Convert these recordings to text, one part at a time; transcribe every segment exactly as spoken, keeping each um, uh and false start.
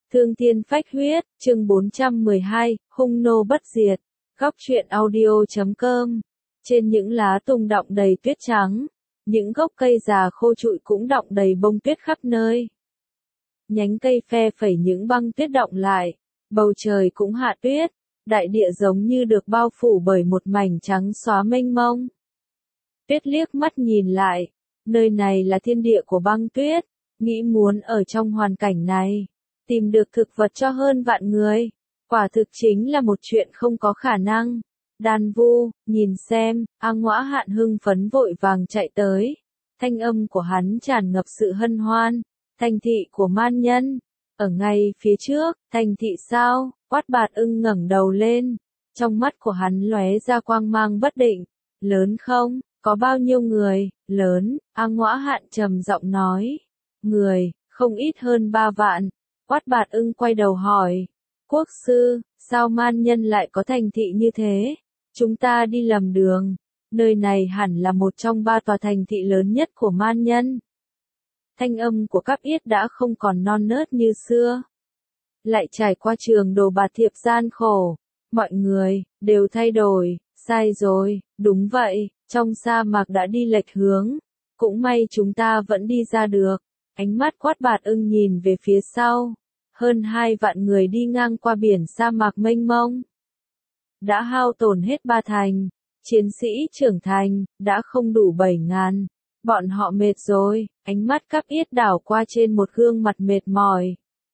Thương thiên phách huyết, chương bốn trăm mười hai, hung nô bất diệt. Góc truyện audio chấm com. Trên những lá tùng đọng đầy tuyết trắng, những gốc cây già khô trụi cũng đọng đầy bông tuyết khắp nơi. Nhánh cây phe phẩy những băng tuyết đọng lại, bầu trời cũng hạ tuyết, đại địa giống như được bao phủ bởi một mảnh trắng xóa mênh mông. Tuyết liếc mắt nhìn lại, nơi này là thiên địa của băng tuyết, nghĩ muốn ở trong hoàn cảnh này, tìm được thực vật cho hơn vạn người, quả thực chính là một chuyện không có khả năng. Đan Vu, nhìn xem, A Ngõa Hạn hưng phấn vội vàng chạy tới, thanh âm của hắn tràn ngập sự hân hoan, thành thị của man nhân, ở ngay phía trước, thành thị sao? Quát Bạt Ưng ngẩng đầu lên, trong mắt của hắn lóe ra quang mang bất định, lớn không? Có bao nhiêu người? Lớn, A Ngõa Hạn trầm giọng nói, người, không ít hơn ba vạn. Quát Bạt Ưng quay đầu hỏi, quốc sư, sao man nhân lại có thành thị như thế? Chúng ta đi lầm đường, nơi này hẳn là một trong ba tòa thành thị lớn nhất của man nhân. Thanh âm của Cáp Yết đã không còn non nớt như xưa. Lại trải qua trường đồ bạt thiệp gian khổ, mọi người, đều thay đổi, sai rồi, đúng vậy, trong sa mạc đã đi lệch hướng, cũng may chúng ta vẫn đi ra được. Ánh mắt Quát Bạt Ưng nhìn về phía sau, hơn hai vạn người đi ngang qua biển sa mạc mênh mông. Đã hao tổn hết ba thành, chiến sĩ trưởng thành, đã không đủ bảy ngàn, bọn họ mệt rồi, ánh mắt Cáp Yết đảo qua trên một gương mặt mệt mỏi.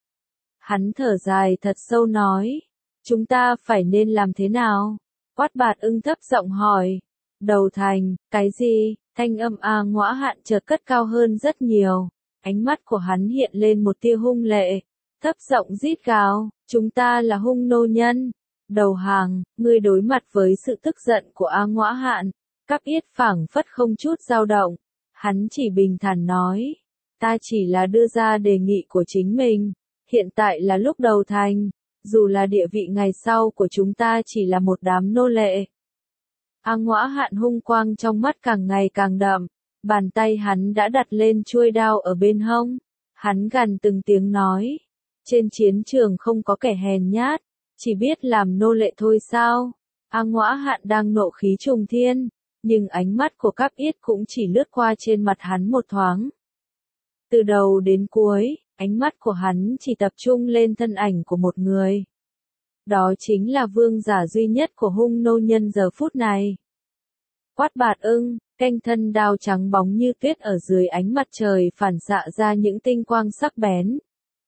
Hắn thở dài thật sâu nói, chúng ta phải nên làm thế nào? Quát Bạt Ưng thấp giọng hỏi, đầu thành, cái gì? Thanh âm A Ngõa Hạn chợt cất cao hơn rất nhiều, ánh mắt của hắn hiện lên một tia hung lệ, thấp giọng rít gào, chúng ta là hung nô nhân. Đầu hàng, ngươi đối mặt với sự tức giận của A Ngõa Hạn, Cáp Yết phảng phất không chút dao động, hắn chỉ bình thản nói, ta chỉ là đưa ra đề nghị của chính mình, hiện tại là lúc đầu thành, dù là địa vị ngày sau của chúng ta chỉ là một đám nô lệ. A Ngõa Hạn hung quang trong mắt càng ngày càng đậm, bàn tay hắn đã đặt lên chuôi đao ở bên hông, hắn gằn từng tiếng nói, trên chiến trường không có kẻ hèn nhát, chỉ biết làm nô lệ thôi sao? A Ngõa Hạn đang nộ khí trùng thiên, nhưng ánh mắt của Cáp Yết cũng chỉ lướt qua trên mặt hắn một thoáng. Từ đầu đến cuối, ánh mắt của hắn chỉ tập trung lên thân ảnh của một người. Đó chính là vương giả duy nhất của hung nô nhân giờ phút này. Quát Bạt Ưng, canh thân đao trắng bóng như tuyết ở dưới ánh mặt trời phản xạ ra những tinh quang sắc bén.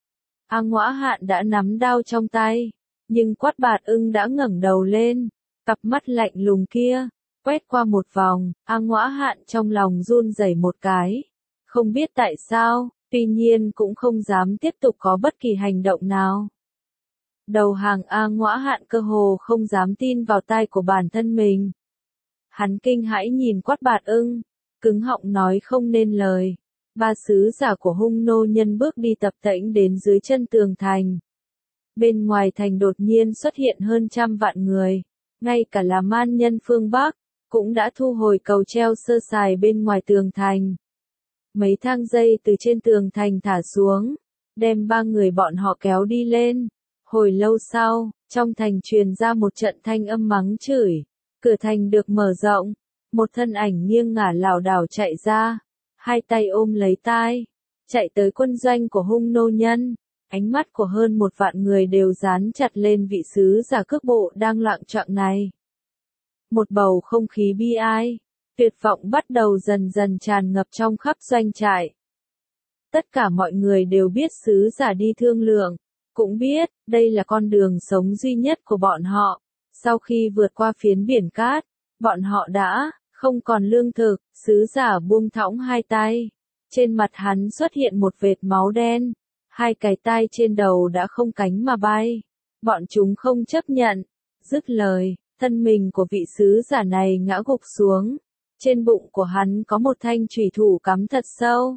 A Ngõa Hạn đã nắm đao trong tay, nhưng Quát Bạt Ưng đã ngẩng đầu lên, cặp mắt lạnh lùng kia, quét qua một vòng, A Ngõa Hạn trong lòng run rẩy một cái, không biết tại sao, tuy nhiên cũng không dám tiếp tục có bất kỳ hành động nào. Đầu hàng A Ngõa Hạn cơ hồ không dám tin vào tai của bản thân mình. Hắn kinh hãi nhìn Quát Bạt Ưng, cứng họng nói không nên lời. Ba sứ giả của hung nô nhân bước đi tập tễnh đến dưới chân tường thành. Bên ngoài thành đột nhiên xuất hiện hơn trăm vạn người, ngay cả là man nhân phương Bắc, cũng đã thu hồi cầu treo sơ sài bên ngoài tường thành. Mấy thang dây từ trên tường thành thả xuống, đem ba người bọn họ kéo đi lên. Hồi lâu sau, trong thành truyền ra một trận thanh âm mắng chửi, cửa thành được mở rộng, một thân ảnh nghiêng ngả lảo đảo chạy ra, hai tay ôm lấy tai, chạy tới quân doanh của hung nô nhân. Ánh mắt của hơn một vạn người đều dán chặt lên vị sứ giả cước bộ đang loạng choạng này. Một bầu không khí bi ai, tuyệt vọng bắt đầu dần dần tràn ngập trong khắp doanh trại. Tất cả mọi người đều biết sứ giả đi thương lượng, cũng biết, đây là con đường sống duy nhất của bọn họ. Sau khi vượt qua phiến biển cát, bọn họ đã không còn lương thực, sứ giả buông thõng hai tay. Trên mặt hắn xuất hiện một vệt máu đen. Hai cái tai trên đầu đã không cánh mà bay. Bọn chúng không chấp nhận. Dứt lời, thân mình của vị sứ giả này ngã gục xuống. Trên bụng của hắn có một thanh chủy thủ cắm thật sâu.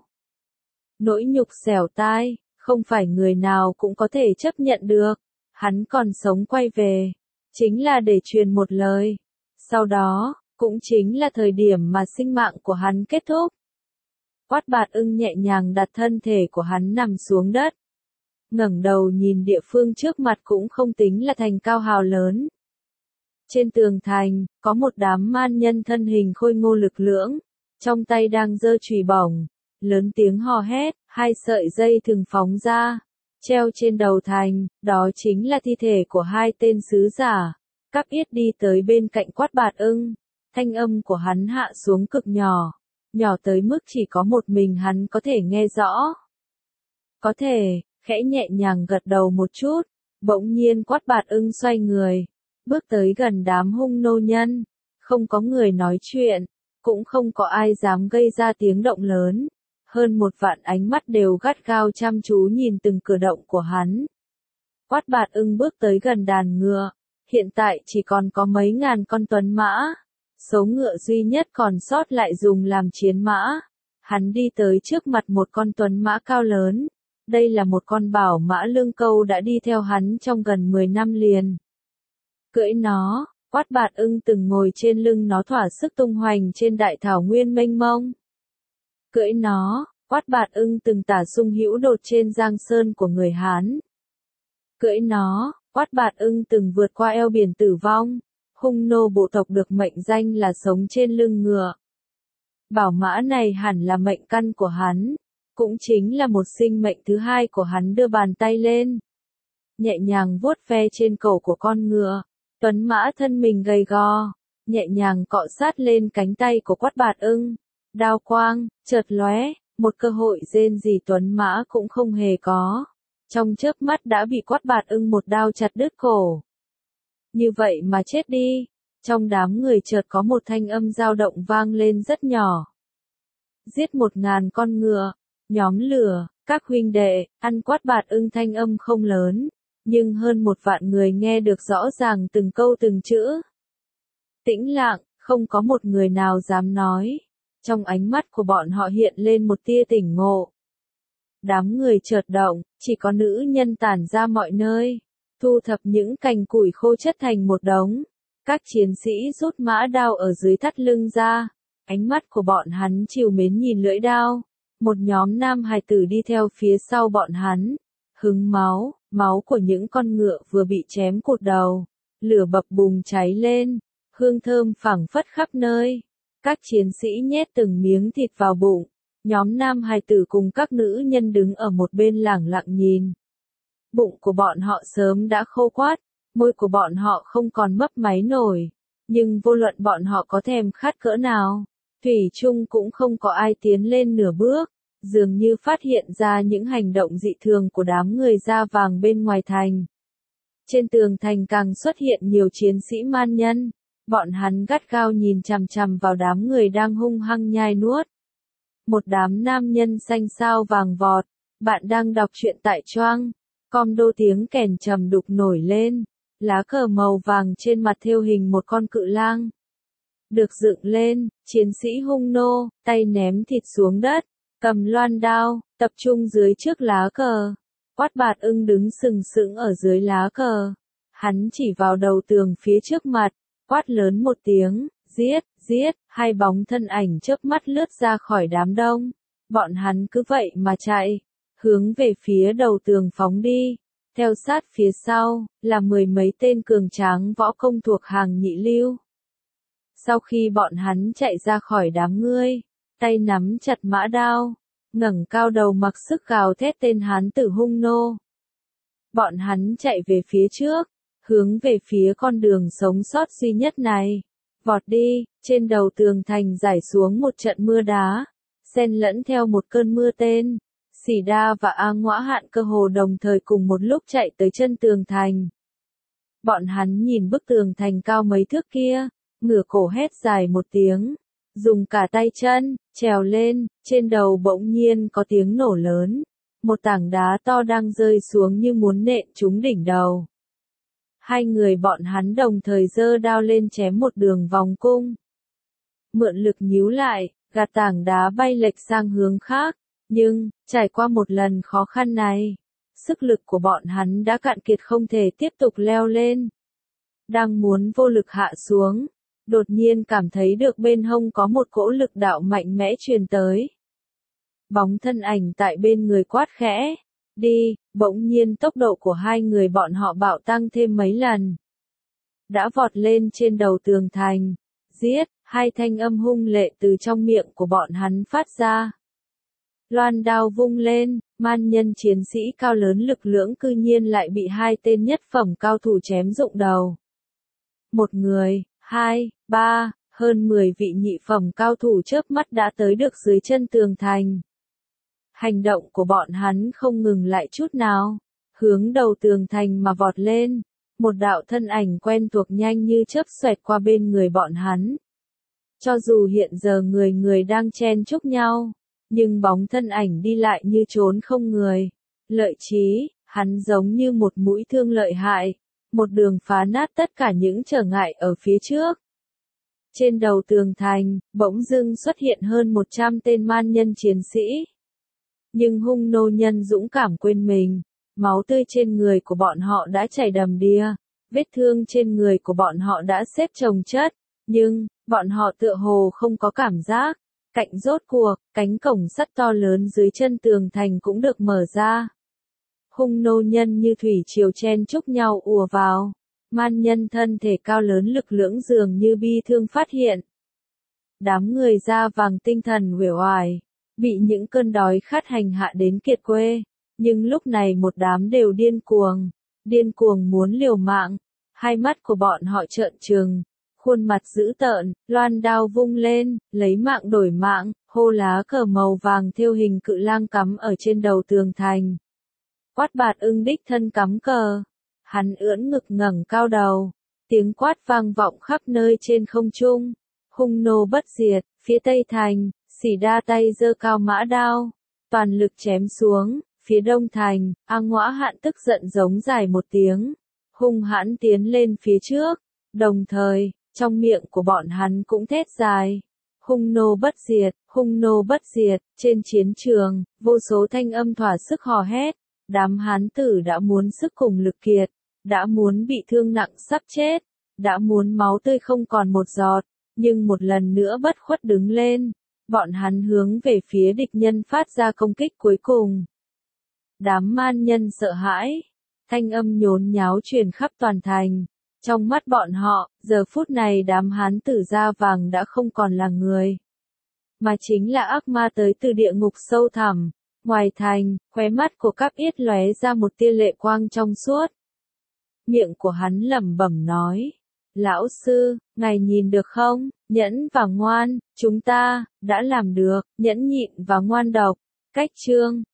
Nỗi nhục xẻo tai, không phải người nào cũng có thể chấp nhận được. Hắn còn sống quay về, chính là để truyền một lời. Sau đó, cũng chính là thời điểm mà sinh mạng của hắn kết thúc. Quát Bạt Ưng nhẹ nhàng đặt thân thể của hắn nằm xuống đất. ngẩng đầu nhìn địa phương trước mặt cũng không tính là thành cao hào lớn. Trên tường thành, có một đám man nhân thân hình khôi ngô lực lưỡng, trong tay đang giơ chùy bổng, lớn tiếng hò hét, hai sợi dây thừng phóng ra, treo trên đầu thành, đó chính là thi thể của hai tên sứ giả. Cáp Yết đi tới bên cạnh Quát Bạt Ưng, thanh âm của hắn hạ xuống cực nhỏ, nhỏ tới mức chỉ có một mình hắn có thể nghe rõ. Có thể, khẽ nhẹ nhàng gật đầu một chút, bỗng nhiên Quát Bạt Ưng xoay người, bước tới gần đám hung nô nhân, không có người nói chuyện, cũng không có ai dám gây ra tiếng động lớn, hơn một vạn ánh mắt đều gắt gao chăm chú nhìn từng cử động của hắn. Quát Bạt Ưng bước tới gần đàn ngựa, hiện tại chỉ còn có mấy ngàn con tuấn mã, số ngựa duy nhất còn sót lại dùng làm chiến mã. Hắn đi tới trước mặt một con tuấn mã cao lớn, đây là một con bảo mã lương câu đã đi theo hắn trong gần mười năm liền. Cưỡi nó, Quát Bạt Ưng từng ngồi trên lưng nó thỏa sức tung hoành trên đại thảo nguyên mênh mông. Cưỡi nó, Quát Bạt Ưng từng tả sung hữu đột trên giang sơn của người Hán. Cưỡi nó, Quát Bạt Ưng từng vượt qua eo biển tử vong, hung nô bộ tộc được mệnh danh là sống trên lưng ngựa. Bảo mã này hẳn là mệnh căn của hắn, cũng chính là một sinh mệnh thứ hai của hắn. Đưa bàn tay lên, nhẹ nhàng vuốt ve trên cổ của con ngựa, tuấn mã thân mình gầy gò, nhẹ nhàng cọ sát lên cánh tay của Quát Bạt Ưng. Đao quang, chợt lóe, một cơ hội rên rỉ tuấn mã cũng không hề có. Trong chớp mắt đã bị Quát Bạt Ưng một đao chặt đứt cổ. Như vậy mà chết đi. Trong đám người chợt có một thanh âm dao động vang lên rất nhỏ. Giết một ngàn con ngựa, nhóm lửa, các huynh đệ, ăn. Quát Bạt Ưng thanh âm không lớn, nhưng hơn một vạn người nghe được rõ ràng từng câu từng chữ. Tĩnh lặng, không có một người nào dám nói. Trong ánh mắt của bọn họ hiện lên một tia tỉnh ngộ. Đám người chợt động, chỉ có nữ nhân tản ra mọi nơi, thu thập những cành củi khô chất thành một đống. Các chiến sĩ rút mã đao ở dưới thắt lưng ra, ánh mắt của bọn hắn trìu mến nhìn lưỡi đao. Một nhóm nam hài tử đi theo phía sau bọn hắn, hứng máu, máu của những con ngựa vừa bị chém cụt đầu, lửa bập bùng cháy lên, hương thơm phảng phất khắp nơi. Các chiến sĩ nhét từng miếng thịt vào bụng, nhóm nam hài tử cùng các nữ nhân đứng ở một bên lẳng lặng nhìn. Bụng của bọn họ sớm đã khô quắt, môi của bọn họ không còn mấp máy nổi, nhưng vô luận bọn họ có thèm khát cỡ nào, thủy chung cũng không có ai tiến lên nửa bước, dường như phát hiện ra những hành động dị thường của đám người da vàng bên ngoài thành. Trên tường thành càng xuất hiện nhiều chiến sĩ man nhân, bọn hắn gắt gao nhìn chằm chằm vào đám người đang hung hăng nhai nuốt. Một đám nam nhân xanh xao vàng vọt, bạn đang đọc truyện tại Choang. Com đô tiếng kèn trầm đục nổi lên, lá cờ màu vàng trên mặt thêu hình một con cự lang. Được dựng lên, chiến sĩ hung nô, tay ném thịt xuống đất, cầm loan đao, tập trung dưới trước lá cờ. Quát Bạt Ưng đứng sừng sững ở dưới lá cờ. Hắn chỉ vào đầu tường phía trước mặt, quát lớn một tiếng, giết, giết, hai bóng thân ảnh chớp mắt lướt ra khỏi đám đông. Bọn hắn cứ vậy mà chạy, hướng về phía đầu tường phóng đi. Theo sát phía sau, là mười mấy tên cường tráng võ công thuộc hàng nhị lưu. Sau khi bọn hắn chạy ra khỏi đám ngươi, tay nắm chặt mã đao, ngẩng cao đầu mặc sức gào thét tên hán tử hung nô. Bọn hắn chạy về phía trước, hướng về phía con đường sống sót duy nhất này. Vọt đi, trên đầu tường thành rải xuống một trận mưa đá, xen lẫn theo một cơn mưa tên. Sỉ Đa và A Ngõa Hạn cơ hồ đồng thời cùng một lúc chạy tới chân tường thành. Bọn hắn nhìn bức tường thành cao mấy thước kia, ngửa cổ hét dài một tiếng, dùng cả tay chân, trèo lên, trên đầu bỗng nhiên có tiếng nổ lớn. Một tảng đá to đang rơi xuống như muốn nện trúng đỉnh đầu. Hai người bọn hắn đồng thời giơ đao lên chém một đường vòng cung. Mượn lực nhíu lại, gạt tảng đá bay lệch sang hướng khác. Nhưng, trải qua một lần khó khăn này, sức lực của bọn hắn đã cạn kiệt không thể tiếp tục leo lên. Đang muốn vô lực hạ xuống, đột nhiên cảm thấy được bên hông có một cỗ lực đạo mạnh mẽ truyền tới. Bóng thân ảnh tại bên người quát khẽ, đi, Bỗng nhiên tốc độ của hai người bọn họ bạo tăng thêm mấy lần. Đã vọt lên trên đầu tường thành. Giết, hai thanh âm hung lệ từ trong miệng của bọn hắn phát ra. Loan đao vung lên, man nhân chiến sĩ cao lớn lực lưỡng cư nhiên lại bị hai tên nhất phẩm cao thủ chém rụng đầu. Một người, hai, ba, hơn mười vị nhị phẩm cao thủ chớp mắt đã tới được dưới chân tường thành. Hành động của bọn hắn không ngừng lại chút nào, hướng đầu tường thành mà vọt lên, một đạo thân ảnh quen thuộc nhanh như chớp xoẹt qua bên người bọn hắn. Cho dù hiện giờ người người đang chen chúc nhau, nhưng bóng thân ảnh đi lại như trốn không người. Lợi Chí, hắn giống như một mũi thương lợi hại, một đường phá nát tất cả những trở ngại ở phía trước. Trên đầu tường thành, bỗng dưng xuất hiện hơn một trăm tên man nhân chiến sĩ. Nhưng hung nô nhân dũng cảm quên mình, máu tươi trên người của bọn họ đã chảy đầm đìa, vết thương trên người của bọn họ đã xếp chồng chất, nhưng, bọn họ tựa hồ không có cảm giác. Cạnh rốt cuộc, cánh cổng sắt to lớn dưới chân tường thành cũng được mở ra. Hung nô nhân như thủy triều chen chúc nhau ùa vào. Man nhân thân thể cao lớn lực lưỡng dường như bi thương phát hiện. Đám người da vàng tinh thần uể oải, bị những cơn đói khát hành hạ đến kiệt quê, nhưng lúc này một đám đều điên cuồng, điên cuồng muốn liều mạng, hai mắt của bọn họ trợn trừng, khuôn mặt dữ tợn, loan đao vung lên, lấy mạng đổi mạng, hô lá cờ màu vàng thêu hình cự lang cắm ở trên đầu tường thành. Quát bạt ưng đích thân cắm cờ. Hắn ưỡn ngực ngẩng cao đầu, tiếng quát vang vọng khắp nơi trên không trung. Hung nô bất diệt, phía tây thành, Sỉ Đa tay giơ cao mã đao, toàn lực chém xuống, phía đông thành, A Ngõa Hạn tức giận giống dài một tiếng, hung hãn tiến lên phía trước, đồng thời, trong miệng của bọn hắn cũng thét dài. Hung nô bất diệt, hung nô bất diệt, trên chiến trường, vô số thanh âm thỏa sức hò hét, đám hán tử đã muốn sức cùng lực kiệt, đã muốn bị thương nặng sắp chết, đã muốn máu tươi không còn một giọt, nhưng một lần nữa bất khuất đứng lên, bọn hắn hướng về phía địch nhân phát ra công kích cuối cùng. Đám man nhân sợ hãi, thanh âm nhốn nháo truyền khắp toàn thành, trong mắt bọn họ, giờ phút này đám hán tử da vàng đã không còn là người, mà chính là ác ma tới từ địa ngục sâu thẳm. Ngoài thành, khóe mắt của Cáp Yết lóe ra một tia lệ quang trong suốt. Miệng của hắn lẩm bẩm nói, lão sư, ngài nhìn được không, nhẫn và ngoan, chúng ta, đã làm được, nhẫn nhịn và ngoan độc. Cách chương